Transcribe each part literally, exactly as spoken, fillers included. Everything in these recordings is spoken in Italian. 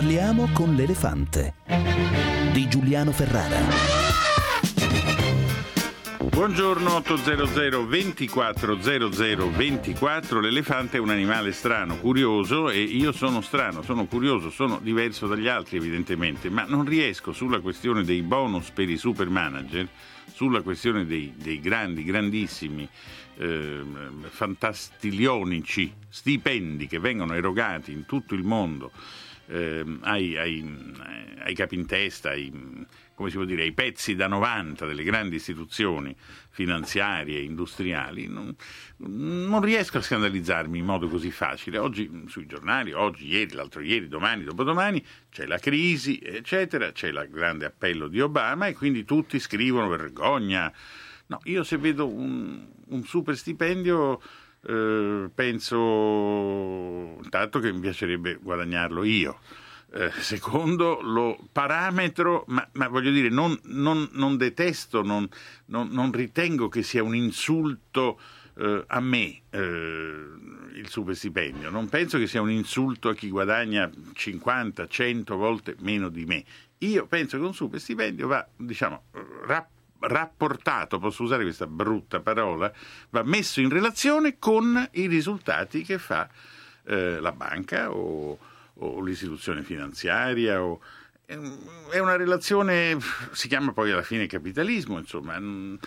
Parliamo con l'elefante di Giuliano Ferrara. Buongiorno. otto zero zero ventiquattro zero zero ventiquattro. L'elefante è un animale strano, curioso, e io sono strano, sono curioso, sono diverso dagli altri evidentemente, ma non riesco sulla questione dei bonus per i super manager, sulla questione dei, dei grandi, grandissimi, eh, fantastilionici stipendi che vengono erogati in tutto il mondo eh, ai, ai, ai capi in testa, ai, come si può dire, ai pezzi da novanta delle grandi istituzioni finanziarie e industriali, non, non riesco a scandalizzarmi in modo così facile. Oggi sui giornali, oggi, ieri, l'altro ieri, domani, dopodomani, c'è la crisi, eccetera, c'è il grande appello di Obama e quindi tutti scrivono vergogna. No, io se vedo un, un super stipendio eh, penso intanto che mi piacerebbe guadagnarlo io. Eh, secondo, lo parametro, ma, ma voglio dire, non, non, non detesto, non, non, non ritengo che sia un insulto eh, a me eh, il super stipendio. Non penso che sia un insulto a chi guadagna cinquanta, cento volte meno di me. Io penso che un super stipendio va, diciamo, rap- rapportato, posso usare questa brutta parola, va messo in relazione con i risultati che fa eh, la banca o o l'istituzione finanziaria, o è una relazione, si chiama poi alla fine capitalismo, insomma,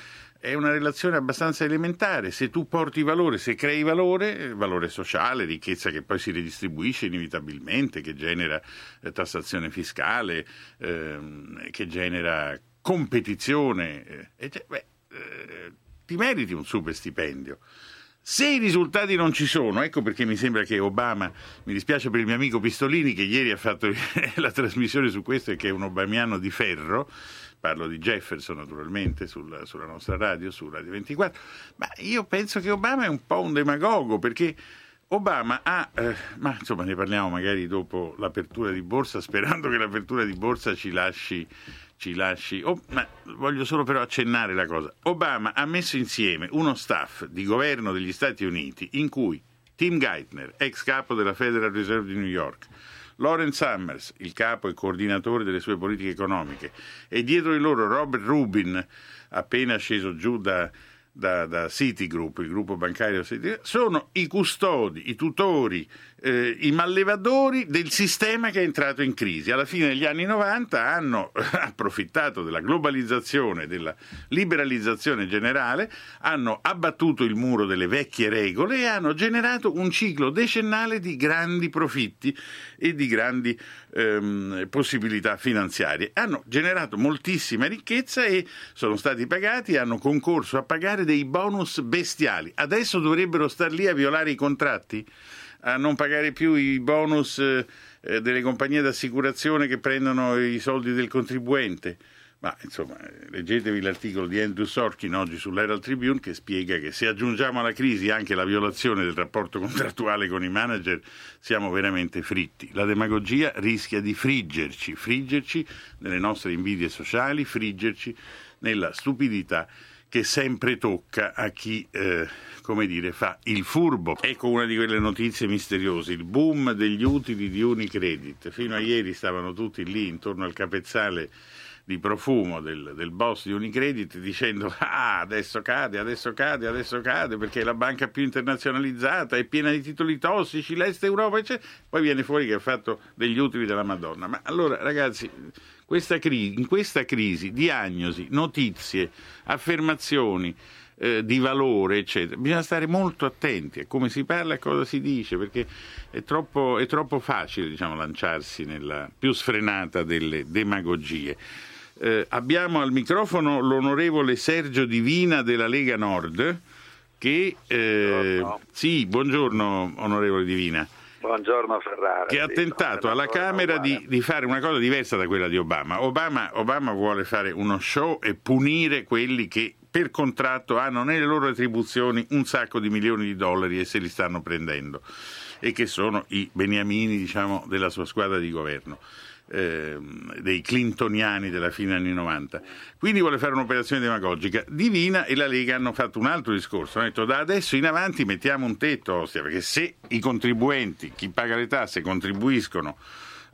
è una relazione abbastanza elementare. Se tu porti valore, se crei valore, valore sociale, ricchezza che poi si ridistribuisce inevitabilmente, che genera eh, tassazione fiscale, eh, che genera competizione, eh, e, beh, eh, ti meriti un super stipendio. Se i risultati non ci sono, ecco perché mi sembra che Obama, mi dispiace per il mio amico Pistolini che ieri ha fatto la trasmissione su questo e che è un obamiano di ferro, parlo di Jefferson naturalmente sulla, sulla nostra radio, su Radio ventiquattro, ma io penso che Obama è un po' un demagogo, perché Obama ha, eh, ma insomma ne parliamo magari dopo l'apertura di borsa, sperando che l'apertura di borsa ci lasci ci lasci. Oh, ma voglio solo però accennare la cosa. Obama ha messo insieme uno staff di governo degli Stati Uniti in cui Tim Geithner, ex capo della Federal Reserve di New York, Lawrence Summers, il capo e coordinatore delle sue politiche economiche, e dietro di loro Robert Rubin, appena sceso giù da Da, da Citigroup, il gruppo bancario Citigroup, sono i custodi, i tutori, eh, i mallevadori del sistema che è entrato in crisi. Alla fine degli anni novanta hanno approfittato della globalizzazione, della liberalizzazione generale, hanno abbattuto il muro delle vecchie regole e hanno generato un ciclo decennale di grandi profitti e di grandi ehm, possibilità finanziarie. Hanno generato moltissima ricchezza e sono stati pagati, hanno concorso a pagare dei bonus bestiali. Adesso dovrebbero star lì a violare i contratti, a non pagare più i bonus eh, delle compagnie d'assicurazione che prendono i soldi del contribuente. Ma insomma, leggetevi l'articolo di Andrew Sorkin oggi sull'Herald Tribune che spiega che se aggiungiamo alla crisi anche la violazione del rapporto contrattuale con i manager siamo veramente fritti. La demagogia rischia di friggerci, friggerci nelle nostre invidie sociali, friggerci nella stupidità che sempre tocca a chi, eh, come dire, fa il furbo. Ecco una di quelle notizie misteriose, il boom degli utili di Unicredit. Fino a ieri stavano tutti lì intorno al capezzale di profumo del, del boss di Unicredit dicendo ah, adesso cade, adesso cade, adesso cade, perché è la banca più internazionalizzata, è piena di titoli tossici, l'Est Europa, eccetera. Poi viene fuori che ha fatto degli utili della Madonna. Ma allora, ragazzi, questa crisi, in questa crisi, diagnosi, notizie, affermazioni eh, di valore, eccetera, bisogna stare molto attenti a come si parla e a cosa si dice, perché è troppo, è troppo facile, diciamo, lanciarsi nella più sfrenata delle demagogie. Eh, abbiamo al microfono l'onorevole Sergio Divina della Lega Nord che eh, buongiorno. Sì, buongiorno onorevole Divina. Buongiorno Ferrara. Che ha sì, tentato alla Camera di, di fare una cosa diversa da quella di Obama. Obama. Obama vuole fare uno show e punire quelli che per contratto hanno nelle loro retribuzioni un sacco di milioni di dollari e se li stanno prendendo, e che sono i beniamini, diciamo, della sua squadra di governo. Eh, dei clintoniani della fine anni novanta. Quindi vuole fare un'operazione demagogica. Divina e la Lega hanno fatto un altro discorso, hanno detto da adesso in avanti mettiamo un tetto, ostia, perché se i contribuenti, chi paga le tasse, contribuiscono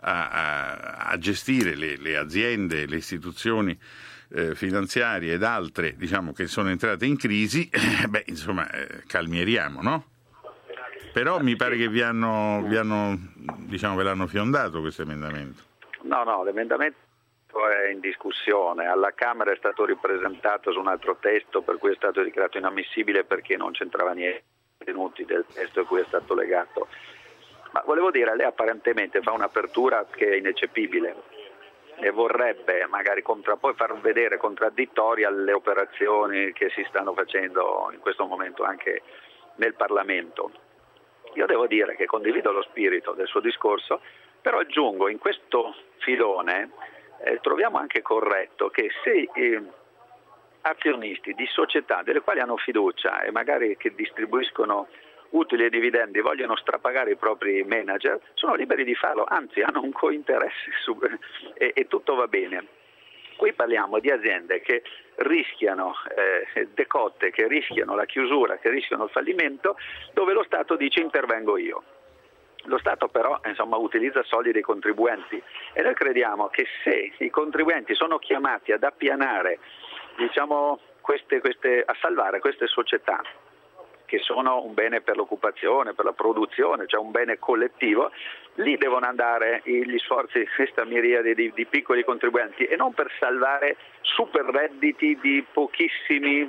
a, a, a gestire le, le aziende, le istituzioni eh, finanziarie ed altre, diciamo, che sono entrate in crisi, eh, beh, insomma, eh, calmieriamo, no? Però mi pare che vi hanno, vi hanno, diciamo, ve l'hanno fiondato questo emendamento. No, no, l'emendamento è in discussione. Alla Camera è stato ripresentato su un altro testo, per cui è stato dichiarato inammissibile perché non c'entrava niente nei contenuti del testo a cui è stato legato. Ma volevo dire, lei apparentemente fa un'apertura che è ineccepibile e vorrebbe magari contrappoi far vedere contraddittori alle operazioni che si stanno facendo in questo momento anche nel Parlamento. Io devo dire che condivido lo spirito del suo discorso, però aggiungo in questo filone eh, troviamo anche corretto che se eh, azionisti di società delle quali hanno fiducia e magari che distribuiscono utili e dividendi vogliono strapagare i propri manager, sono liberi di farlo, anzi hanno un cointeresse su, e, e tutto va bene. Qui parliamo di aziende che rischiano eh, decotte, che rischiano la chiusura, che rischiano il fallimento, dove lo Stato dice intervengo io. Lo Stato però insomma, utilizza soldi dei contribuenti e noi crediamo che se i contribuenti sono chiamati ad appianare, diciamo, queste, queste, a salvare queste società, che sono un bene per l'occupazione, per la produzione, cioè un bene collettivo, lì devono andare gli sforzi di questa miriade di, di piccoli contribuenti e non per salvare super redditi di pochissimi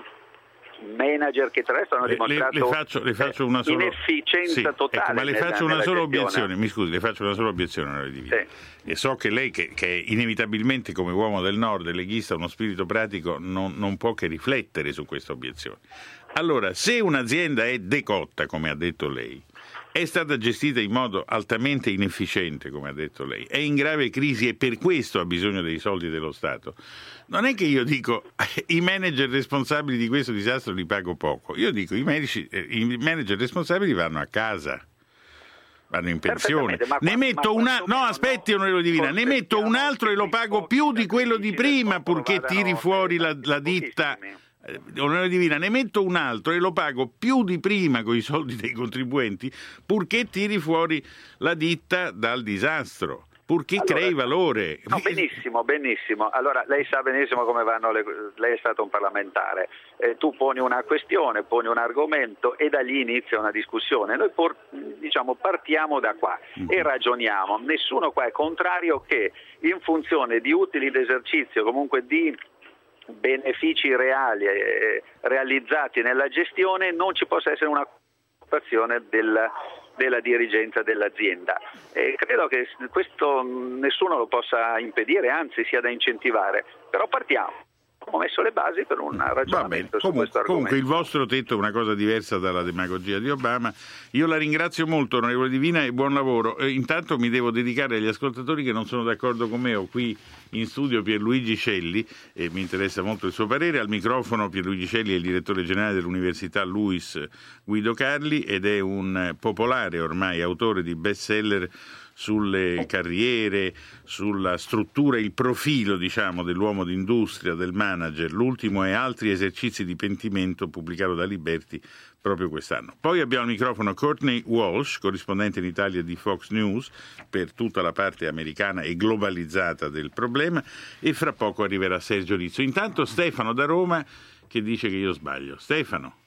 manager che tra l'altro hanno dimostrato le, le faccio, le faccio una solo... inefficienza sì, totale. Ecco, ma le nella, faccio una sola gestione. obiezione, mi scusi, le faccio una sola obiezione. Sì. E so che lei, che, che inevitabilmente come uomo del Nord, leghista, uno spirito pratico, non, non può che riflettere su questa obiezione. Allora, se un'azienda è decotta, come ha detto lei, è stata gestita in modo altamente inefficiente, come ha detto lei, è in grave crisi e per questo ha bisogno dei soldi dello Stato, non è che io dico i manager responsabili di questo disastro li pago poco, io dico i, medici, i manager responsabili vanno a casa, vanno in pensione, ma ne metto ma una no aspetti onorevole Divina, ne metto un altro e lo pago più di quello di prima purché tiri fuori la, la ditta. Onorevole Divina, ne metto un altro e lo pago più di prima con i soldi dei contribuenti purché tiri fuori la ditta dal disastro, purché allora, crei valore. No, benissimo, benissimo. Allora lei sa benissimo come vanno le... lei è stato un parlamentare, eh, tu poni una questione, poni un argomento e da lì inizia una discussione. Noi por... diciamo partiamo da qua mm. e ragioniamo. Nessuno qua è contrario che in funzione di utili d'esercizio, comunque di benefici reali eh, realizzati nella gestione non ci possa essere una occupazione della, della dirigenza dell'azienda. E credo che questo nessuno lo possa impedire, anzi sia da incentivare, però partiamo. Abbiamo messo le basi per un ragionamento su comunque, questo argomento. Comunque il vostro tetto è una cosa diversa dalla demagogia di Obama. Io la ringrazio molto, onorevole Divina, e buon lavoro. Eh, intanto mi devo dedicare agli ascoltatori che non sono d'accordo con me. Ho qui in studio Pierluigi Celli e mi interessa molto il suo parere. Al microfono Pierluigi Celli è il direttore generale dell'Università Luis Guido Carli ed è un popolare ormai autore di bestseller sulle carriere, sulla struttura, il profilo, diciamo, dell'uomo d'industria, del manager. L'ultimo è Altri esercizi di pentimento, pubblicato da Liberty proprio quest'anno. Poi abbiamo al microfono Courtney Walsh, corrispondente in Italia di Fox News per tutta la parte americana e globalizzata del problema, e fra poco arriverà Sergio Rizzo. Intanto Stefano da Roma che dice che io sbaglio. Stefano.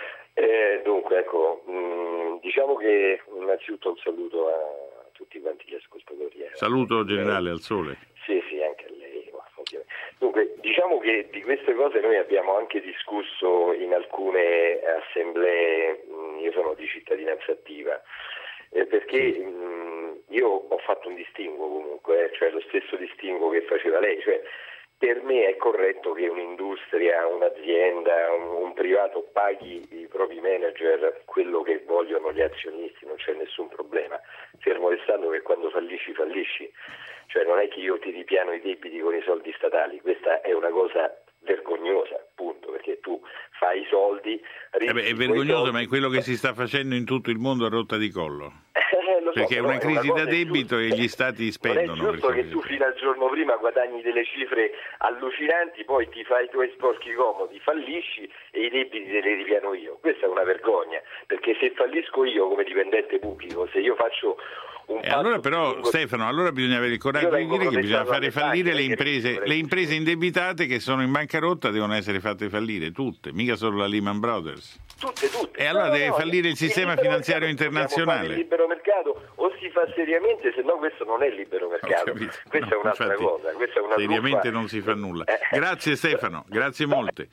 Eh, dunque, ecco, mh, diciamo che innanzitutto un saluto a tutti quanti gli ascoltatori. Eh. Saluto generale al sole. Sì, sì, anche a lei. Dunque, diciamo che di queste cose noi abbiamo anche discusso in alcune assemblee, io sono di cittadinanza attiva, eh, perché mh, io ho fatto un distinguo comunque, eh, cioè lo stesso distinguo che faceva lei, cioè per me è corretto che un'industria, un'azienda, un, un privato paghi i propri manager quello che vogliono gli azionisti, non c'è nessun problema, fermo restando che quando fallisci fallisci, cioè non è che io ti ripiano i debiti con i soldi statali, questa è una cosa vergognosa, appunto, perché tu fai i soldi... Eh beh, è vergognoso, soldi, ma è quello che si sta facendo in tutto il mondo a rotta di collo. Eh, lo so, perché è una crisi è una da debito e gli stati spendono. Non è giusto che tu fino al giorno prima guadagni delle cifre allucinanti, poi ti fai i tuoi sporchi comodi, fallisci e i debiti te li ripiano io. Questa è una vergogna, perché se fallisco io come dipendente pubblico, se io faccio un E allora patto però lungo... Stefano, allora bisogna avere il coraggio di dire che bisogna fare fallire le imprese, le imprese indebitate che sono in bancarotta devono essere fatte fallire, tutte, mica solo la Lehman Brothers. Tutte, tutte. E allora no, deve no, fallire il sistema libero finanziario mercato, internazionale. Il libero mercato o si fa seriamente, se no questo non è libero mercato. Questa no, è un'altra infatti, cosa. Questa è una seriamente truffa. non si fa nulla. Eh. Grazie Stefano, grazie molte.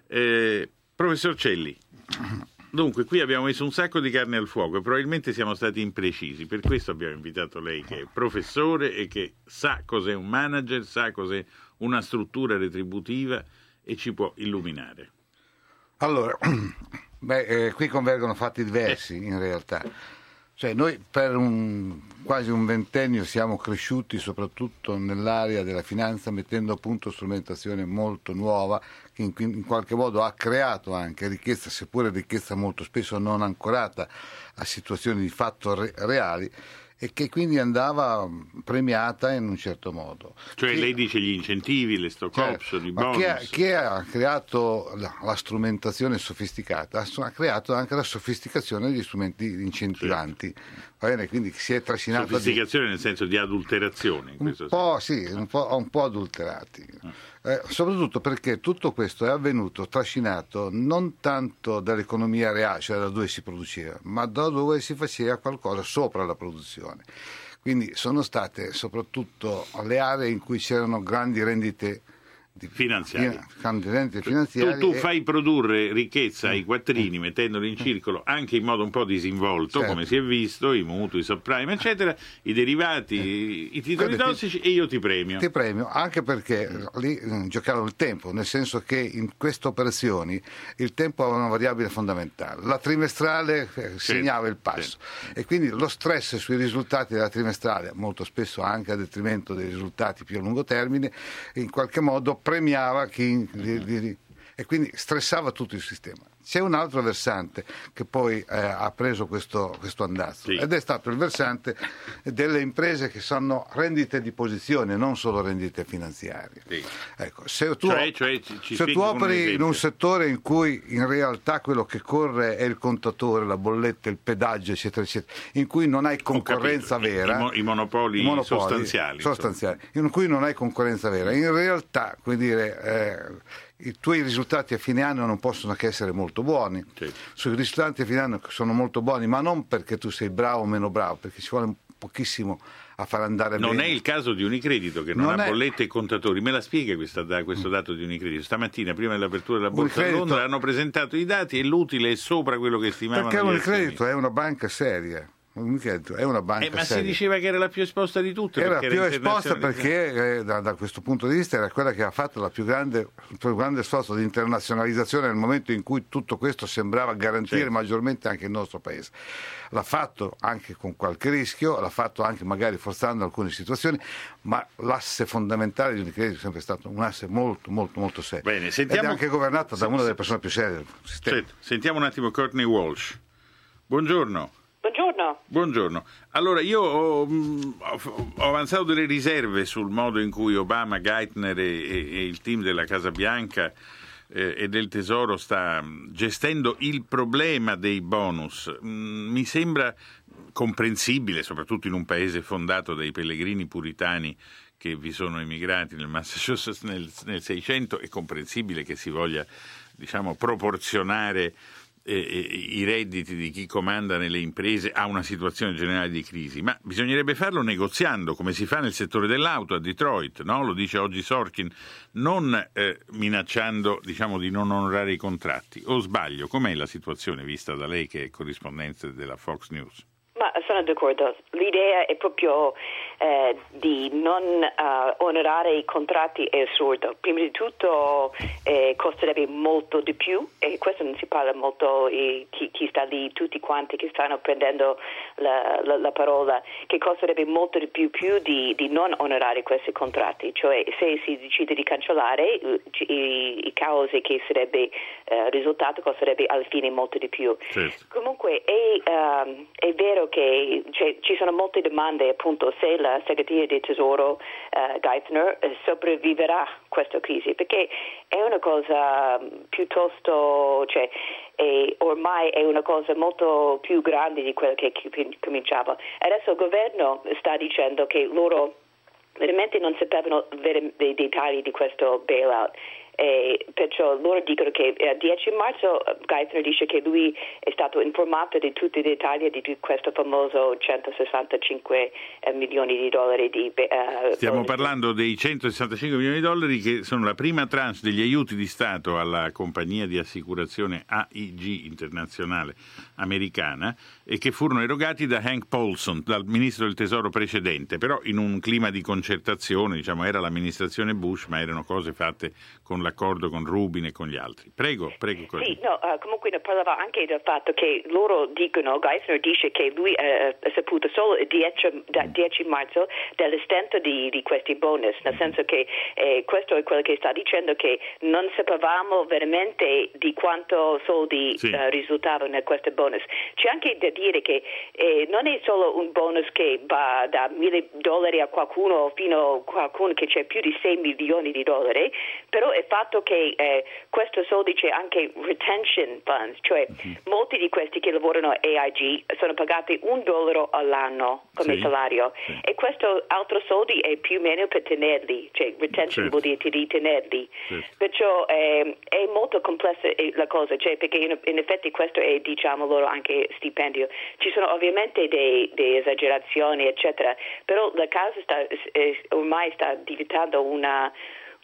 Eh, professor Celli, dunque qui abbiamo messo un sacco di carne al fuoco e probabilmente siamo stati imprecisi, per questo abbiamo invitato lei che è professore e che sa cos'è un manager, sa cos'è una struttura retributiva e ci può illuminare. Allora, beh, eh, qui convergono fatti diversi in realtà. Cioè noi per un, quasi un ventennio siamo cresciuti soprattutto nell'area della finanza mettendo a punto strumentazione molto nuova che in, in qualche modo ha creato anche ricchezza, seppure ricchezza molto spesso non ancorata a situazioni di fatto re, reali, e che quindi andava premiata in un certo modo. Cioè chi, lei dice gli incentivi, le stock certo, option, i ma bonus. Chi ha, chi ha creato la, la strumentazione sofisticata ha creato anche la sofisticazione degli strumenti incentivanti. Certo. Va bene? Quindi si è trascinato sofisticazione di, nel senso di adulterazione. In un questo po' senso. sì, un po', un po' adulterati. Eh, soprattutto perché tutto questo è avvenuto trascinato non tanto dall'economia reale, cioè da dove si produceva, ma da dove si faceva qualcosa sopra la produzione. Quindi sono state soprattutto le aree in cui c'erano grandi rendite di finanziarie. finanziarie tu, tu e... fai produrre ricchezza ai quattrini mettendoli in circolo anche in modo un po' disinvolto, certo, come si è visto, i mutui, i subprime eccetera, i derivati, eh. i titoli Quindi tossici ti, e io ti premio ti premio anche perché mm. lì mm, giocavo il tempo, nel senso che in queste operazioni il tempo aveva una variabile fondamentale, la trimestrale eh, segnava il passo, certo, e quindi lo stress sui risultati della trimestrale, molto spesso anche a detrimento dei risultati più a lungo termine, in qualche modo premiava chi li, li, e quindi stressava tutto il sistema. C'è un altro versante che poi eh, ha preso questo, questo andazzo, sì, ed è stato il versante delle imprese che sono rendite di posizione, non solo rendite finanziarie. Sì. Ecco, se tu, cioè, cioè, ci, ci se tu operi in un settore in cui in realtà quello che corre è il contatore, la bolletta, il pedaggio, eccetera, eccetera, in cui non hai concorrenza vera, I, i, i, monopoli i monopoli sostanziali, sostanziali in cui non hai concorrenza vera, in realtà, come dire, eh, i tuoi risultati a fine anno non possono che essere molto buoni. Sì. Sui risultati a fine anno sono molto buoni, ma non perché tu sei bravo o meno bravo, perché ci vuole un pochissimo a far andare non bene. Non è il caso di Unicredito che non, non ha è... bollette e contatori. Me la spiega questa, questo dato di Unicredito? Stamattina, prima dell'apertura della borsa di Londra, hanno presentato i dati e l'utile è sopra quello che stimavano. Perché Unicredito è una banca seria. È una banca eh, ma seria. Si diceva che era la più esposta di tutte. Era più esposta perché eh, da, da questo punto di vista era quella che ha fatto la più grande, il più grande sforzo di internazionalizzazione nel momento in cui tutto questo sembrava garantire, certo, maggiormente anche il nostro paese. L'ha fatto anche con qualche rischio, l'ha fatto anche magari forzando alcune situazioni, ma l'asse fondamentale di Unicredito è sempre stato un asse molto molto molto serio. Bene, sentiamo... ed è anche governato da una delle persone più serie del sistema. Certo. Sentiamo un attimo Courtney Walsh. Buongiorno. Buongiorno. Buongiorno. Allora, io ho, ho, ho avanzato delle riserve sul modo in cui Obama, Geithner e, e, e il team della Casa Bianca eh, e del Tesoro sta gestendo il problema dei bonus. Mm, mi sembra comprensibile, soprattutto in un paese fondato dai pellegrini puritani che vi sono emigrati nel Massachusetts nel, nel Seicento, è comprensibile che si voglia, diciamo, proporzionare Eh, eh, i redditi di chi comanda nelle imprese a una situazione generale di crisi, ma bisognerebbe farlo negoziando come si fa nel settore dell'auto a Detroit, no? Lo dice oggi Sorkin, non eh, minacciando, diciamo, di non onorare i contratti. O sbaglio? Com'è la situazione vista da lei che è corrispondente della Fox News? Ma sono d'accordo, l'idea è proprio eh, di non uh, onorare i contratti è assurdo. Prima di tutto eh, costerebbe molto di più, e questo non si parla molto, eh, chi, chi sta lì, tutti quanti che stanno prendendo la, la, la parola, che costerebbe molto di più, più di, di non onorare questi contratti, cioè se si decide di cancellare i, i cause che sarebbe eh, risultato costerebbe alla fine molto di più. Certo. Comunque è, um, è vero che cioè, ci sono molte domande, appunto, se la segreteria del Tesoro uh, Geithner uh, sopravviverà a questa crisi, perché è una cosa piuttosto, cioè, e ormai è una cosa molto più grande di quella che cominciava. Adesso il governo sta dicendo che loro veramente non sapevano dei dettagli di questo bailout. E perciò loro dicono che il dieci marzo Geithner dice che lui è stato informato di tutti i dettagli di questo famoso centosessantacinque milioni di dollari di uh, stiamo bonus. Parlando dei centosessantacinque milioni di dollari che sono la prima tranche degli aiuti di Stato alla compagnia di assicurazione A I G internazionale americana e che furono erogati da Hank Paulson, dal ministro del tesoro precedente, però in un clima di concertazione, diciamo era l'amministrazione Bush, ma erano cose fatte con l'accordo con Rubin e con gli altri. Prego, prego. Sì, no, uh, comunque ne parlava anche del fatto che loro dicono, Geithner dice che lui uh, ha saputo solo il dieci marzo dell'estento di, di questi bonus, nel senso che eh, questo è quello che sta dicendo, che non sapevamo veramente di quanto soldi sì. uh, risultavano in questo bonus. C'è anche da dire che eh, non è solo un bonus che va da mille dollari a qualcuno fino a qualcuno che c'è più di sei milioni di dollari, però il fatto che eh, questo soldi c'è anche retention funds, cioè uh-huh. molti di questi che lavorano a A I G sono pagati un dollaro all'anno come sì. salario sì. e questo altro soldi è più o meno per tenerli, cioè retention certo. vuol dire ritenerli. Certo. Perciò eh, è molto complessa la cosa, cioè perché in, in effetti questo è diciamo loro anche stipendio. Ci sono ovviamente dei, dei esagerazioni eccetera, però la casa sta, eh, ormai sta diventando una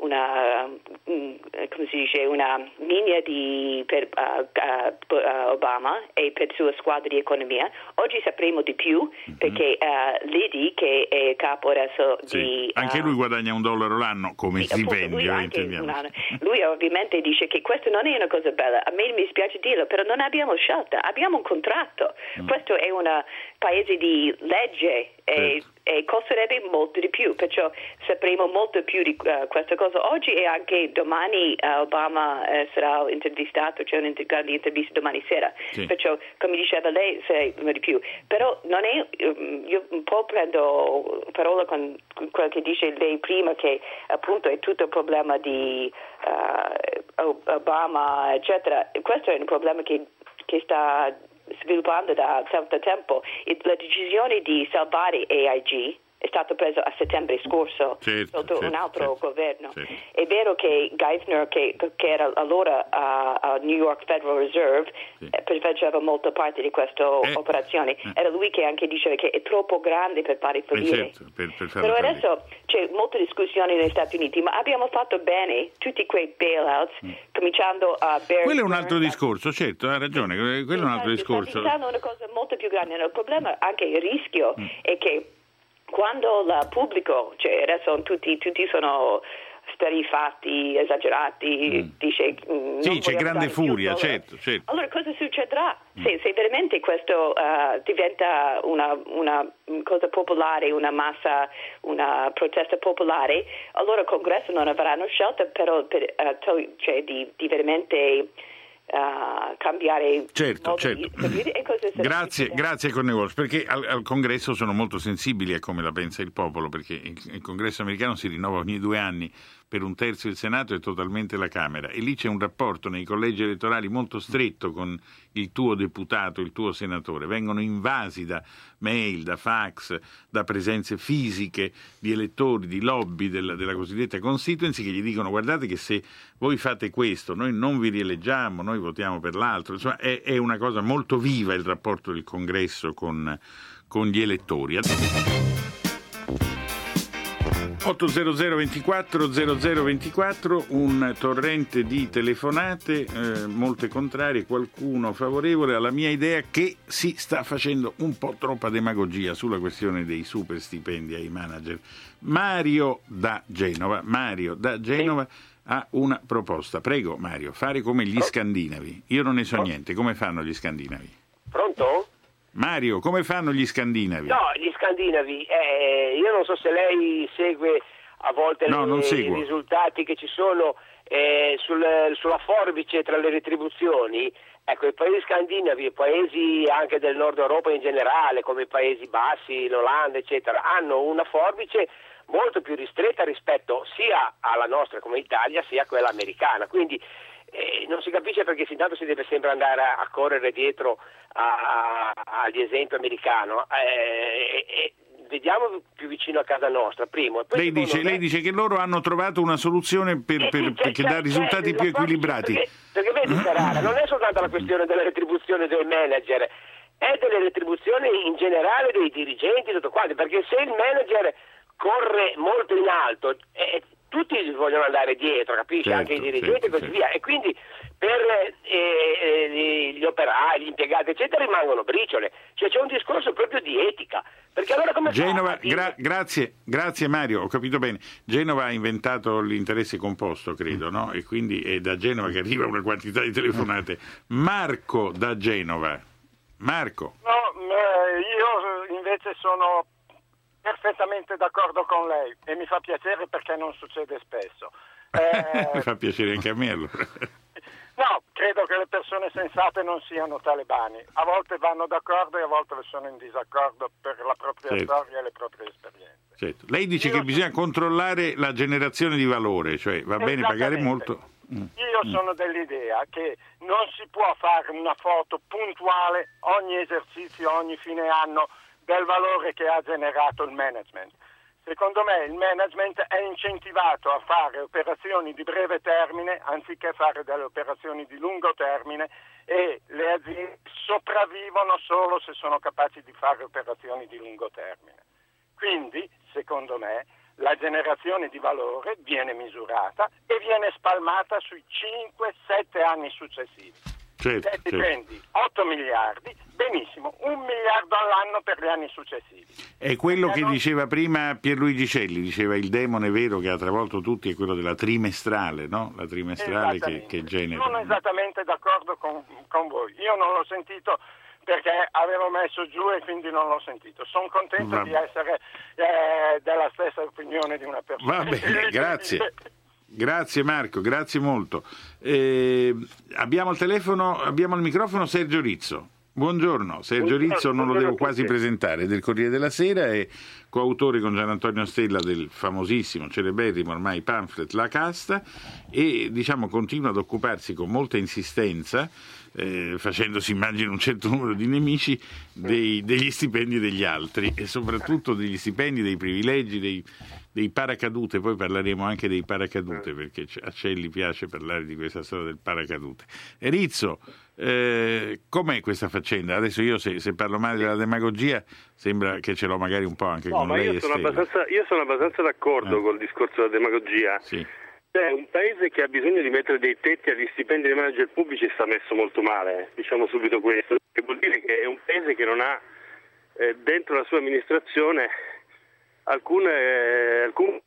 una come si dice una linea di per uh, uh, Obama e per sua squadra di economia. Oggi sapremo di più mm-hmm. perché uh, Liddy, che è capo adesso sì. di anche uh, lui guadagna un dollaro l'anno come sì, stipendio. Appunto, lui, lui ovviamente dice che questo non è una cosa bella. A me mi spiace dirlo, però non abbiamo scelta, abbiamo un contratto. Mm. Questo è un paese di legge e, certo. e costerebbe molto di più, perciò sapremo molto più di uh, questa cosa oggi e anche domani. uh, Obama uh, sarà intervistato, c'è una grande intervista domani sera, sì. perciò come diceva lei saremo di più, però non è um, io un po' prendo parola con quello che dice lei prima, che appunto è tutto il problema di uh, Obama eccetera. Questo è un problema che, che sta sviluppando da tanto tempo. La decisione di salvare A I G è stato preso a settembre scorso certo, sotto certo, un altro certo, governo. Certo. È vero che Geithner, che, che era allora a uh, uh, New York Federal Reserve, sì. eh, faceva molto parte di questa eh, operazione, eh. era lui che anche diceva che è troppo grande per fare fallire. Certo, per, per Però adesso c'è molta discussione negli Stati Uniti, ma abbiamo fatto bene tutti quei bailouts, mm. cominciando a Bear Quello è un altro discorso, certo, ha ragione, quello è un altro discorso. Sta una cosa molto più grande. Il problema, anche il rischio, mm. è che quando il pubblico, cioè adesso tutti, tutti sono starifatti, esagerati, mm. dice non sì, c'è grande furia, certo, certo. Allora cosa succederà? Mm. Se, se veramente questo uh, diventa una, una cosa popolare, una massa, una protesta popolare, allora il Congresso non avranno scelta però per, uh, to- cioè di, di veramente Uh, cambiare certo, certo. Di, e grazie, grazie Connie Walsh, perché al, al Congresso sono molto sensibili a come la pensa il popolo, perché il, il Congresso americano si rinnova ogni due anni per un terzo il Senato e totalmente la Camera, e lì c'è un rapporto nei collegi elettorali molto stretto con il tuo deputato, il tuo senatore, vengono invasi da mail, da fax, da presenze fisiche di elettori, di lobby della, della cosiddetta constituency, che gli dicono: guardate che se voi fate questo noi non vi rieleggiamo, noi votiamo per l'altro. Insomma è, è una cosa molto viva il rapporto del Congresso con, con gli elettori. otto zero zero ventiquattro zero zero ventiquattro, un torrente di telefonate, eh, molte contrarie, qualcuno favorevole alla mia idea che si sta facendo un po' troppa demagogia sulla questione dei super stipendi ai manager. Mario da Genova, Mario da Genova ha una proposta. Prego Mario, fare come gli scandinavi. Io non ne so niente, come fanno gli scandinavi? Pronto? Mario, come fanno gli scandinavi? No, gli scandinavi, eh, io non so se lei segue a volte no, le, i risultati che ci sono eh, sul, sulla forbice tra le retribuzioni. Ecco, i paesi scandinavi, i paesi anche del nord Europa in generale, come i Paesi Bassi, l'Olanda, eccetera, hanno una forbice molto più ristretta rispetto sia alla nostra come Italia sia a quella americana. Quindi E non si capisce perché intanto si deve sempre andare a, a correre dietro a, a, agli esempi americani. Eh, e, vediamo più vicino a casa nostra, primo. E poi lei, dice, me... lei dice che loro hanno trovato una soluzione per, eh, per, sì, che dà risultati più equilibrati. Perché, perché vedi, Carrara, non è soltanto la questione della retribuzione dei manager, è delle retribuzioni in generale dei dirigenti, tutto quanto, perché se il manager corre molto in alto, eh, tutti vogliono andare dietro, capisci? Certo, Anche i dirigenti certo, e così certo. via. E quindi per eh, gli operai, gli impiegati, eccetera, rimangono briciole. Cioè c'è un discorso proprio di etica. Perché allora come Genova, fa? gra- grazie, grazie Mario, ho capito bene. Genova ha inventato l'interesse composto, credo, no? E quindi è da Genova che arriva una quantità di telefonate. Marco da Genova. Marco. No, io invece sono perfettamente d'accordo con lei e mi fa piacere perché non succede spesso. Eh, Mi fa piacere anche a me allora. No, credo che le persone sensate non siano talebani. A volte vanno d'accordo e a volte sono in disaccordo per la propria Certo. storia e le proprie esperienze. Certo. Lei dice Io che so- bisogna controllare la generazione di valore, cioè va bene pagare Esattamente. molto. Mm. Io Mm. sono dell'idea che non si può fare una foto puntuale ogni esercizio, ogni fine anno del valore che ha generato il management. Secondo me il management è incentivato a fare operazioni di breve termine anziché fare delle operazioni di lungo termine e le aziende sopravvivono solo se sono capaci di fare operazioni di lungo termine. Quindi, secondo me, la generazione di valore viene misurata e viene spalmata sui cinque sette anni successivi. Certo, Se ti certo. prendi otto miliardi, benissimo, un miliardo all'anno per gli anni successivi. È quello Perché che non- diceva prima Pierluigi Celli, diceva il demone vero che ha travolto tutti è quello della trimestrale, no? La trimestrale che, che genera. Sono esattamente d'accordo con, con voi. Io non l'ho sentito perché avevo messo giù e quindi non l'ho sentito. Sono contento Va di bene. essere eh, della stessa opinione di una persona. Va bene, grazie. Grazie Marco, grazie molto. Eh, abbiamo il telefono, abbiamo il microfono Sergio Rizzo. Buongiorno, Sergio Rizzo non lo devo quasi presentare, del Corriere della Sera, è coautore con Gian Antonio Stella del famosissimo, celeberrimo ormai pamphlet La Casta e diciamo continua ad occuparsi con molta insistenza, eh, facendosi immagino un certo numero di nemici, dei, degli stipendi degli altri e soprattutto degli stipendi, dei privilegi, dei, dei paracadute, poi parleremo anche dei paracadute perché a Celli piace parlare di questa storia del paracadute. E Rizzo, eh, com'è questa faccenda? Adesso io se, se parlo male della demagogia sembra che ce l'ho magari un po' anche No, con ma lei io e sono, Stella. abbastanza, io sono abbastanza d'accordo Eh. col discorso della demagogia. Sì. Cioè, un paese che ha bisogno di mettere dei tetti agli stipendi dei manager pubblici sta messo molto male, eh. Diciamo subito questo, che vuol dire che è un paese che non ha eh, dentro la sua amministrazione alcune, eh, alcun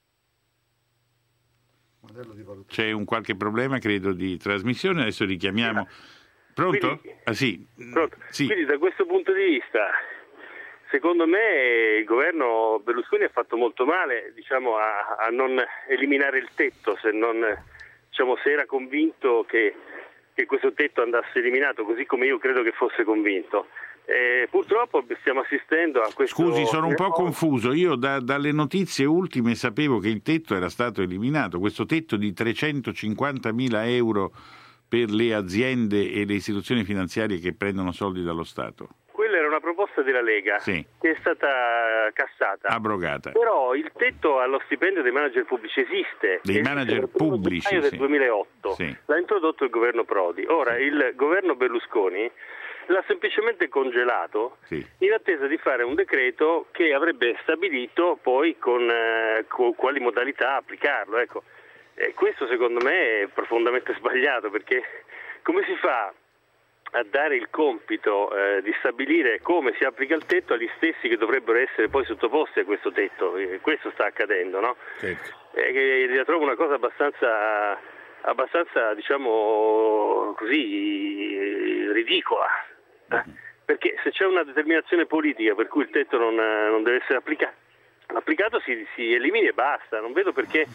C'è un qualche problema, credo, di trasmissione, adesso richiamiamo. Pronto? Quindi- Ah sì. Pronto? Sì. Quindi da questo punto di vista, secondo me il governo Berlusconi ha fatto molto male, diciamo, a, a non eliminare il tetto, se non, diciamo, se era convinto che, che questo tetto andasse eliminato, così come io credo che fosse convinto. Eh, purtroppo stiamo assistendo a questo... Scusi, sono un po' confuso. Io da- dalle notizie ultime sapevo che il tetto era stato eliminato, questo tetto di trecentocinquantamila euro per le aziende e le istituzioni finanziarie che prendono soldi dallo Stato. Quella era una proposta della Lega, Sì. che è stata cassata. Abrogata. Però il tetto allo stipendio dei manager pubblici esiste. Dei Esiste manager dal primo pubblici, gennaio del sì. duemilaotto. Sì. L'ha introdotto il governo Prodi. Ora il governo Berlusconi l'ha semplicemente congelato, Sì. in attesa di fare un decreto che avrebbe stabilito poi con, eh, con quali modalità applicarlo. Ecco. E questo secondo me è profondamente sbagliato, perché come si fa a dare il compito eh, di stabilire come si applica il tetto agli stessi che dovrebbero essere poi sottoposti a questo tetto? Eh, questo sta accadendo, no? Certo. Eh, che la trovo una cosa abbastanza, abbastanza diciamo così, ridicola. Eh? Perché se c'è una determinazione politica per cui il tetto non, non deve essere applicato, applicato si, si elimini e basta. Non vedo perché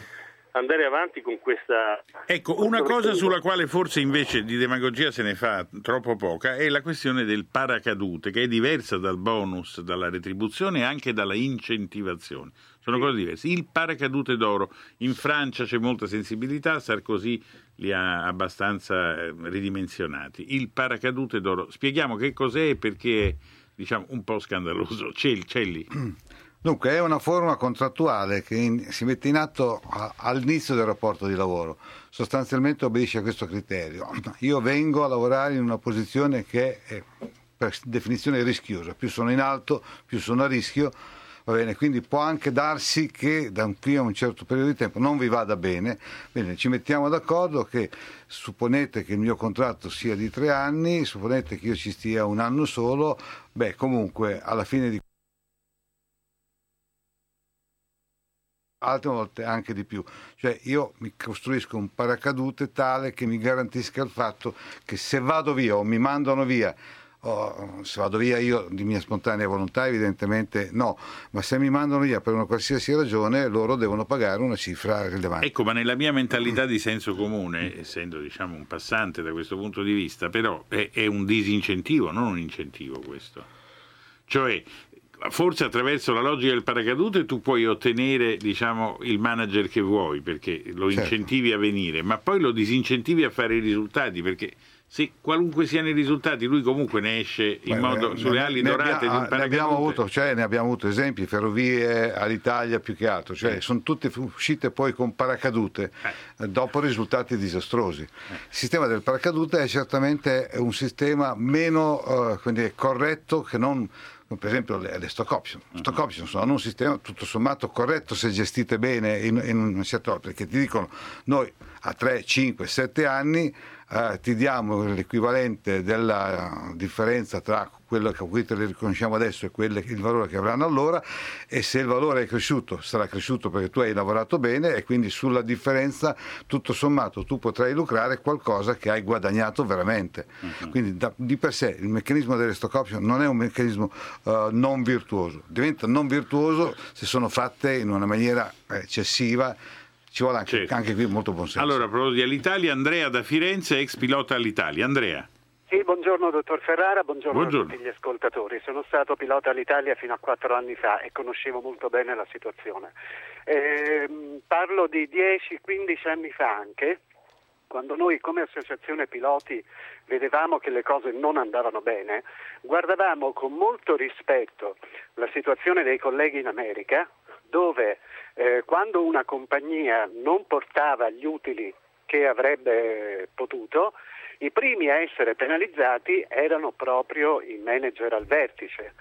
andare avanti con questa... Ecco, una cosa sulla quale forse invece di demagogia se ne fa troppo poca è la questione del paracadute, che è diversa dal bonus, dalla retribuzione e anche dalla incentivazione. Sono cose diverse. Il paracadute d'oro, in Francia c'è molta sensibilità, Sarkozy li ha abbastanza ridimensionati. Il paracadute d'oro, spieghiamo che cos'è e perché è, diciamo, un po' scandaloso. Celli. Dunque, è una forma contrattuale che in, si mette in atto a, all'inizio del rapporto di lavoro. Sostanzialmente obbedisce a questo criterio. Io vengo a lavorare in una posizione che è per definizione rischiosa. Più sono in alto, più sono a rischio. Va bene, quindi può anche darsi che da qui a un certo periodo di tempo non vi vada bene. Bene, ci mettiamo d'accordo che supponete che il mio contratto sia di tre anni, supponete che io ci stia un anno solo, beh, comunque alla fine di altre volte anche di più, cioè io mi costruisco un paracadute tale che mi garantisca il fatto che se vado via o mi mandano via, o se vado via io di mia spontanea volontà evidentemente no, ma se mi mandano via per una qualsiasi ragione loro devono pagare una cifra rilevante. Ecco, ma nella mia mentalità di senso comune, essendo diciamo un passante da questo punto di vista, però è, è un disincentivo, non un incentivo questo, cioè forse attraverso la logica del paracadute tu puoi ottenere, diciamo, il manager che vuoi perché lo incentivi certo. a venire, ma poi lo disincentivi a fare i risultati, perché se qualunque siano i risultati lui comunque ne esce in Beh, modo sulle ne, ali ne dorate abbia, di un paracadute. Ne abbiamo avuto, cioè, ne abbiamo avuto esempi, ferrovie all'Italia più che altro, cioè eh. sono tutte uscite poi con paracadute eh. dopo risultati disastrosi. Eh. Il sistema del paracadute è certamente un sistema meno uh, quindi corretto che non per esempio le, le stock option. Uh-huh. Stock option sono un sistema tutto sommato corretto se gestite bene in, in un settore, perché ti dicono noi a tre, cinque, sette anni eh, ti diamo l'equivalente della differenza tra quello che cui te le riconosciamo adesso e quello, il valore che avranno allora, e se il valore è cresciuto sarà cresciuto perché tu hai lavorato bene e quindi sulla differenza tutto sommato tu potrai lucrare qualcosa che hai guadagnato veramente. Uh-huh. Quindi da, di per sé il meccanismo delle stock option non è un meccanismo uh, non virtuoso, diventa non virtuoso se sono fatte in una maniera eccessiva. Ci vuole anche, certo. anche qui molto buon senso. Allora, a proposito di Alitalia, Andrea da Firenze, ex pilota Alitalia. Andrea. Sì, buongiorno dottor Ferrara, buongiorno, buongiorno a tutti gli ascoltatori. Sono stato pilota Alitalia fino a quattro anni fa e conoscevo molto bene la situazione. Eh, parlo di dieci quindici anni fa anche, quando noi come associazione piloti vedevamo che le cose non andavano bene, guardavamo con molto rispetto la situazione dei colleghi in America, dove eh, quando una compagnia non portava gli utili che avrebbe potuto, i primi a essere penalizzati erano proprio i manager al vertice,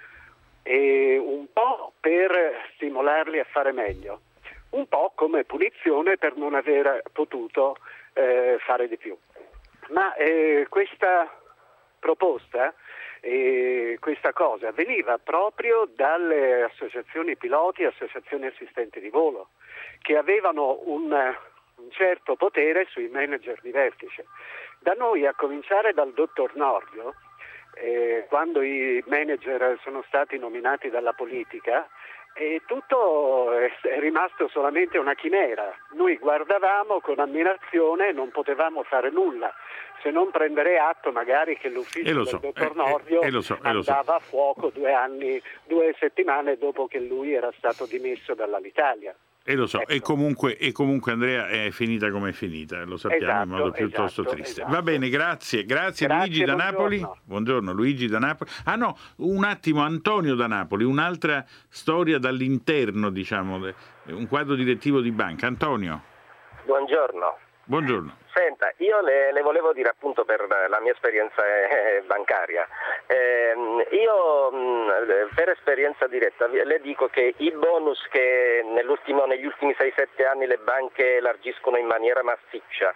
e un po' per stimolarli a fare meglio, un po' come punizione per non aver potuto eh, fare di più. Ma eh, questa proposta, eh, questa cosa veniva proprio dalle associazioni piloti, associazioni assistenti di volo, che avevano un, un certo potere sui manager di vertice. Da noi, a cominciare dal dottor Nordio, eh, quando i manager sono stati nominati dalla politica, e tutto è rimasto solamente una chimera. Noi guardavamo con ammirazione e non potevamo fare nulla, se non prendere atto magari che l'ufficio del so, dottor Nordio eh, eh, so, andava so. a fuoco due anni, due settimane dopo che lui era stato dimesso dall'Alitalia. E lo so, ecco. e, comunque, e comunque Andrea è finita come è finita, lo sappiamo, esatto, in modo piuttosto esatto, triste. Esatto. Va bene, grazie, grazie, grazie Luigi da buongiorno. Napoli. Buongiorno Luigi da Napoli. Ah no, un attimo, Antonio da Napoli, un'altra storia dall'interno, diciamo, un quadro direttivo di banca. Antonio. Buongiorno. Buongiorno. Senta, io le, le volevo dire appunto per la mia esperienza eh, bancaria. Eh, io mh, per esperienza diretta le dico che i bonus che nell'ultimo, negli ultimi sei sette anni le banche elargiscono in maniera massiccia,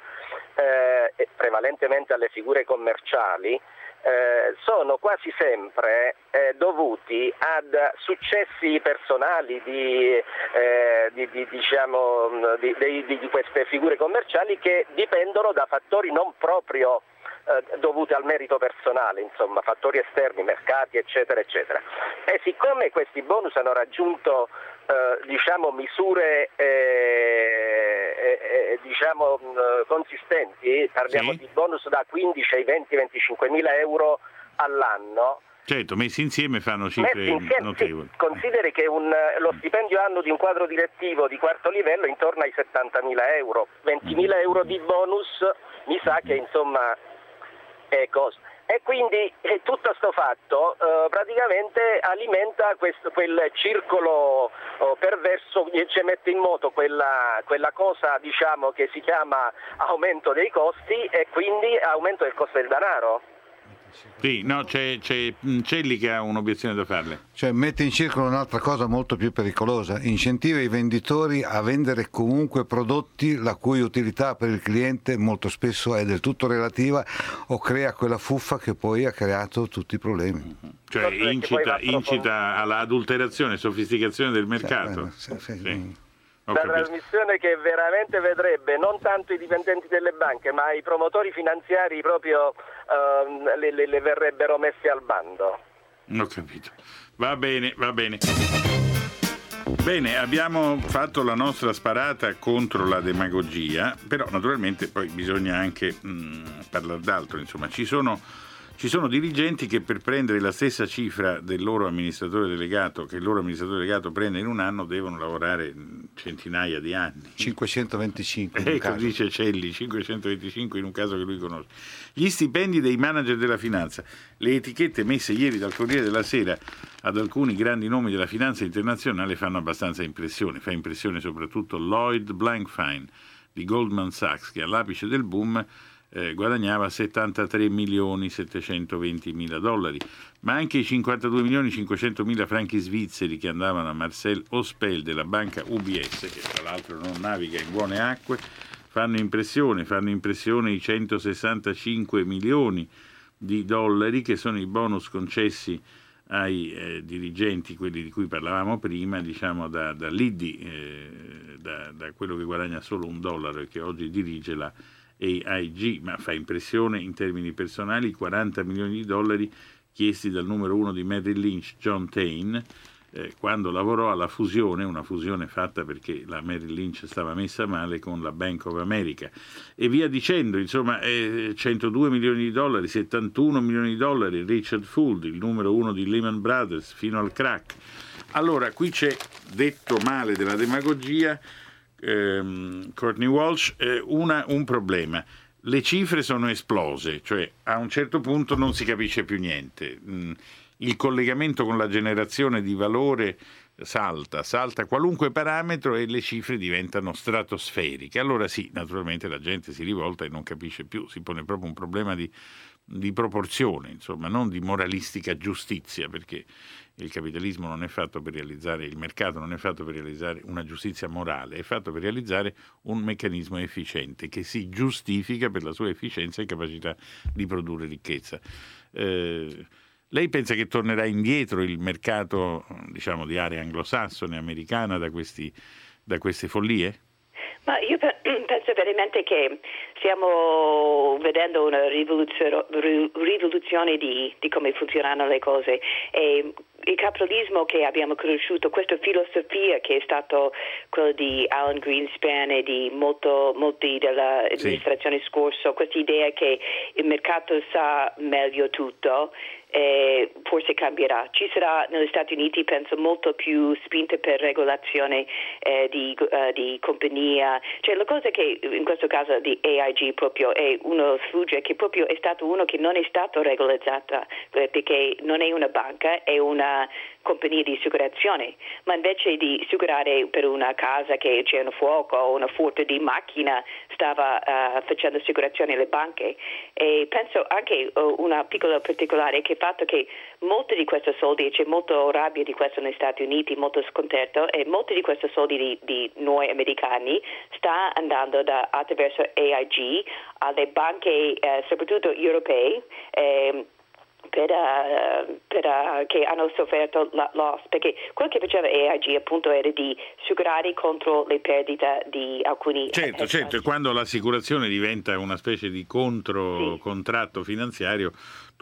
eh, prevalentemente alle figure commerciali, Eh, sono quasi sempre eh, dovuti ad successi personali di, eh, di, di, diciamo, di, di, di queste figure commerciali che dipendono da fattori non proprio eh, dovuti al merito personale, insomma fattori esterni, mercati eccetera eccetera. E siccome questi bonus hanno raggiunto eh, diciamo misure eh, eh, diciamo mh, consistenti, parliamo sì. di bonus da quindici ai venti venticinque mila euro all'anno. Certo, messi insieme fanno cifre insieme, notevoli. Sì, consideri che un, lo stipendio anno di un quadro direttivo di quarto livello è intorno ai settantamila euro, ventimila euro di bonus, mi sa che insomma è cosa. E quindi eh, tutto sto fatto eh, praticamente alimenta questo, quel circolo oh, perverso, cioè mette in moto quella, quella cosa diciamo che si chiama aumento dei costi e quindi aumento del costo del denaro. Sì, no, c'è, c'è Celli che ha un'obiezione da farle. Cioè mette in circolo un'altra cosa molto più pericolosa, incentiva i venditori a vendere comunque prodotti la cui utilità per il cliente molto spesso è del tutto relativa o crea quella fuffa che poi ha creato tutti i problemi. Cioè incita, incita alla adulterazione, sofisticazione del mercato. Sì, sì, sì. Sì. Una trasmissione che veramente vedrebbe non tanto i dipendenti delle banche ma i promotori finanziari proprio uh, le, le, le verrebbero messi al bando. Ho capito. Va bene, va bene. Bene, abbiamo fatto la nostra sparata contro la demagogia, però naturalmente poi bisogna anche mh, parlare d'altro, insomma, ci sono Ci sono dirigenti che per prendere la stessa cifra del loro amministratore delegato che il loro amministratore delegato prende in un anno devono lavorare centinaia di anni. cinquecentoventicinque in un ecco, caso. dice Celli, cinquecentoventicinque in un caso che lui conosce. Gli stipendi dei manager della finanza, le etichette messe ieri dal Corriere della Sera ad alcuni grandi nomi della finanza internazionale fanno abbastanza impressione. Fa impressione soprattutto Lloyd Blankfein di Goldman Sachs, che all'apice del boom Eh, guadagnava settantatré milioni settecentoventi mila dollari, ma anche i cinquantadue milioni cinquecento mila franchi svizzeri che andavano a Marcel Ospel della banca U B S, che tra l'altro non naviga in buone acque, fanno impressione, fanno impressione i centosessantacinque milioni di dollari che sono i bonus concessi ai eh, dirigenti, quelli di cui parlavamo prima, diciamo da, da Liddy, eh, da, da quello che guadagna solo un dollaro e che oggi dirige la A I G, ma fa impressione in termini personali i quaranta milioni di dollari chiesti dal numero uno di Merrill Lynch, John Tain, eh, quando lavorò alla fusione, una fusione fatta perché la Merrill Lynch stava messa male con la Bank of America, e via dicendo, insomma, eh, centodue milioni di dollari, settantuno milioni di dollari Richard Fuld, il numero uno di Lehman Brothers, fino al crack. Allora, qui c'è, detto male della demagogia, Courtney Walsh, eh, una, un problema. Le cifre sono esplose, cioè a un certo punto non si capisce più niente. Mm, il collegamento con la generazione di valore salta, salta qualunque parametro e le cifre diventano stratosferiche. Allora sì, naturalmente la gente si rivolta e non capisce più, si pone proprio un problema di, di proporzione, insomma, non di moralistica giustizia, perché il capitalismo non è fatto per realizzare, il mercato non è fatto per realizzare una giustizia morale, è fatto per realizzare un meccanismo efficiente che si giustifica per la sua efficienza e capacità di produrre ricchezza. Eh, lei pensa che tornerà indietro il mercato, diciamo, di area anglosassone, americana, da, questi, da queste follie? Ma io penso veramente che stiamo vedendo una rivoluzione, rivoluzione di, di come funzionano le cose, e il capitalismo che abbiamo conosciuto, questa filosofia che è stato quella di Alan Greenspan e di molto, molti dell'amministrazione sì. scorsa, questa idea che il mercato sa meglio tutto, eh, forse cambierà. Ci sarà negli Stati Uniti, penso, molto più spinta per regolazione eh, di, uh, di compagnia. Cioè la cosa che in questo caso di A I G proprio è uno sfugge, che proprio è stato uno che non è stato regolarizzato, eh, perché non è una banca, è una compagnia di assicurazione, ma invece di assicurare per una casa che c'è un fuoco o una furto di macchina stava uh, facendo assicurazione alle banche. E penso anche uh, una piccola particolare che il fatto che molti di questi soldi, c'è molto rabbia di questo negli Stati Uniti, molto scontento, e molti di questi soldi di, di noi americani sta andando da, attraverso A I G alle banche eh, soprattutto europee, eh, Per, uh, per, uh, che hanno sofferto la loss, perché quello che faceva A I G appunto era di assicurare contro le perdite di alcuni. Certo, certo, e quando l'assicurazione diventa una specie di contro sì. contratto finanziario,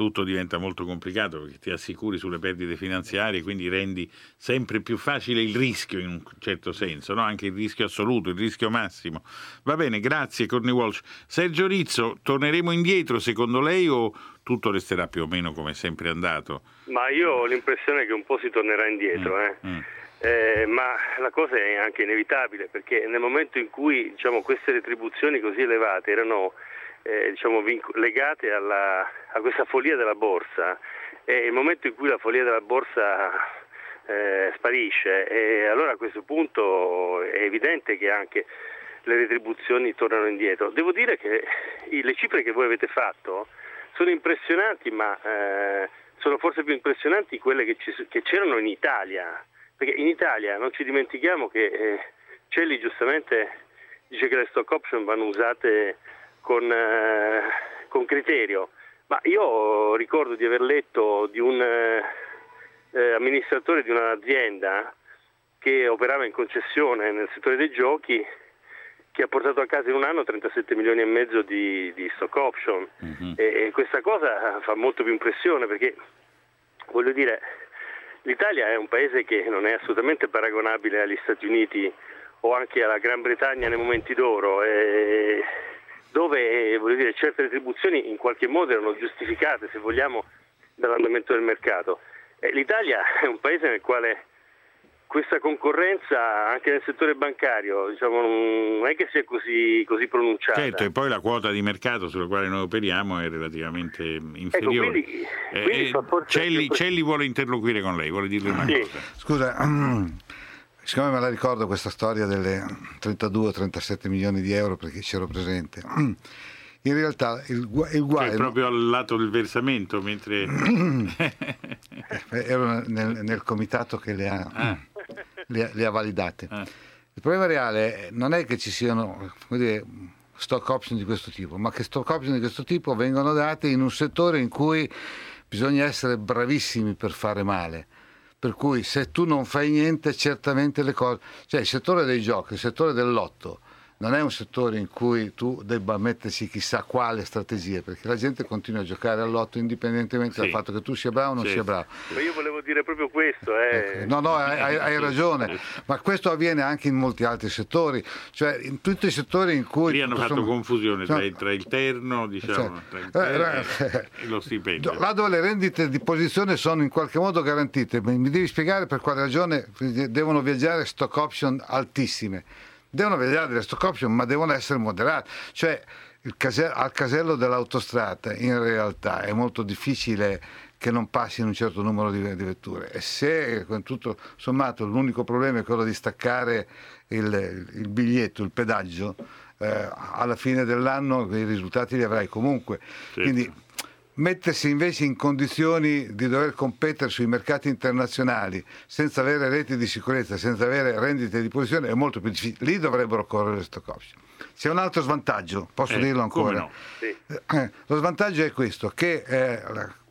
tutto diventa molto complicato perché ti assicuri sulle perdite finanziarie, quindi rendi sempre più facile il rischio in un certo senso, no? Anche il rischio assoluto, il rischio massimo. Va bene, grazie Courtney Walsh. Sergio Rizzo, torneremo indietro secondo lei o tutto resterà più o meno come è sempre andato? Ma io ho l'impressione che un po' si tornerà indietro, eh. Mm. Eh, ma la cosa è anche inevitabile, perché nel momento in cui, diciamo, queste retribuzioni così elevate erano eh, diciamo, vinc- legate alla, a questa follia della borsa, e il momento in cui la follia della borsa eh, sparisce, e allora a questo punto è evidente che anche le retribuzioni tornano indietro. Devo dire che le cifre che voi avete fatto sono impressionanti, ma eh, sono forse più impressionanti quelle che, ci, che c'erano in Italia. Perché in Italia non ci dimentichiamo che eh, Celli giustamente dice che le stock option vanno usate con, eh, con criterio, ma io ricordo di aver letto di un eh, amministratore di un'azienda che operava in concessione nel settore dei giochi, che ha portato a casa in un anno trentasette milioni e mezzo di, di stock option. Mm-hmm. e, e questa cosa fa molto più impressione, perché voglio dire, l'Italia è un paese che non è assolutamente paragonabile agli Stati Uniti o anche alla Gran Bretagna nei momenti d'oro, eh, dove voglio dire, certe retribuzioni in qualche modo erano giustificate, se vogliamo, dall'andamento del mercato. Eh, L'Italia è un paese nel quale questa concorrenza anche nel settore bancario, diciamo, non è che sia così, così pronunciata. Certo, e poi la quota di mercato sulla quale noi operiamo è relativamente inferiore. Ecco, quindi, quindi eh, Celli, Celli vuole interloquire con lei, vuole dirle una sì. cosa. Scusa, siccome me la ricordo questa storia delle trentadue trentasette milioni di euro, perché c'ero presente. In realtà il, il guaio... Cioè, proprio al lato del versamento, mentre... ero nel, nel comitato che le ha... Ah. Le, le ha validate. Eh. Il problema reale non è che ci siano, come dire, stock option di questo tipo, ma che stock option di questo tipo vengono date in un settore in cui bisogna essere bravissimi per fare male. Per cui se tu non fai niente, certamente le cose... Cioè il settore dei giochi, il settore del lotto, non è un settore in cui tu debba metterci chissà quale strategie, perché la gente continua a giocare al lotto indipendentemente sì. dal fatto che tu sia bravo o non sì. sia bravo. Ma io volevo dire proprio questo. Eh. No, no, hai, hai ragione, ma questo avviene anche in molti altri settori, cioè in tutti i settori in cui... Lì hanno fatto insomma, confusione tra, no, tra il terno, diciamo, cioè, tra il terno eh, e lo stipendio. Là dove le rendite di posizione sono in qualche modo garantite, mi devi spiegare per quale ragione devono viaggiare stock option altissime. Devono vedere delle stock option, ma devono essere moderate. Cioè, il casello, al casello dell'autostrada in realtà è molto difficile che non passino un certo numero di, di vetture. E se, con tutto sommato, l'unico problema è quello di staccare il, il biglietto, il pedaggio, eh, alla fine dell'anno i risultati li avrai comunque. Certo. Quindi mettersi invece in condizioni di dover competere sui mercati internazionali senza avere reti di sicurezza, senza avere rendite di posizione è molto più difficile. Lì dovrebbero correre le stock option. C'è un altro svantaggio, posso eh, dirlo ancora? No? Sì. Eh, lo svantaggio è questo, che eh,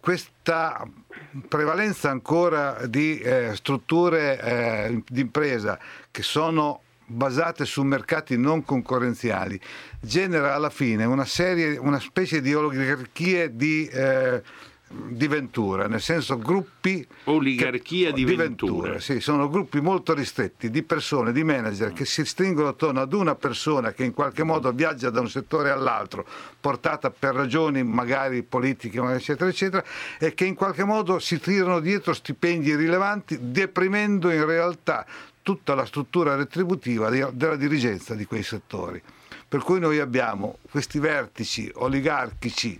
questa prevalenza ancora di eh, strutture eh, di impresa che sono basate su mercati non concorrenziali genera alla fine una serie, una specie di oligarchie di, eh, di Ventura, nel senso gruppi oligarchia che, di, di Ventura, Ventura sì, sono gruppi molto ristretti di persone, di manager che si stringono attorno ad una persona che in qualche modo viaggia da un settore all'altro, portata per ragioni magari politiche eccetera eccetera, e che in qualche modo si tirano dietro stipendi rilevanti, deprimendo in realtà tutta la struttura retributiva della dirigenza di quei settori. Per cui noi abbiamo questi vertici oligarchici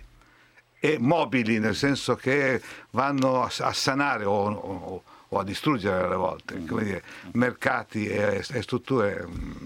e mobili, nel senso che vanno a sanare o, o, o a distruggere alle volte, come dire, mercati e, e strutture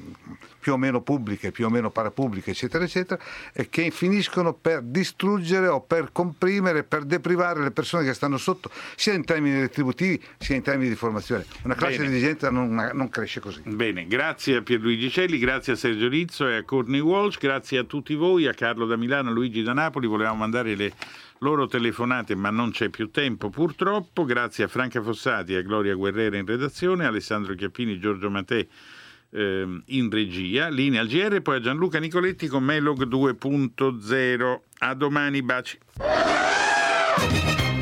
più o meno pubbliche, più o meno parapubbliche, eccetera, eccetera, e che finiscono per distruggere o per comprimere, per deprivare le persone che stanno sotto, sia in termini retributivi sia in termini di formazione. Una classe Bene. dirigente non, non cresce così. Bene, grazie a Pierluigi Celli, grazie a Sergio Rizzo e a Courtney Walsh, grazie a tutti voi, a Carlo da Milano, a Luigi da Napoli. Volevamo mandare le loro telefonate, ma non c'è più tempo purtroppo. Grazie a Franca Fossati e a Gloria Guerrera in redazione, a Alessandro Chiappini, Giorgio Mattei ehm, in regia, linea al G R, poi a Gianluca Nicoletti con Melog due punto zero. A domani, baci. Ciao.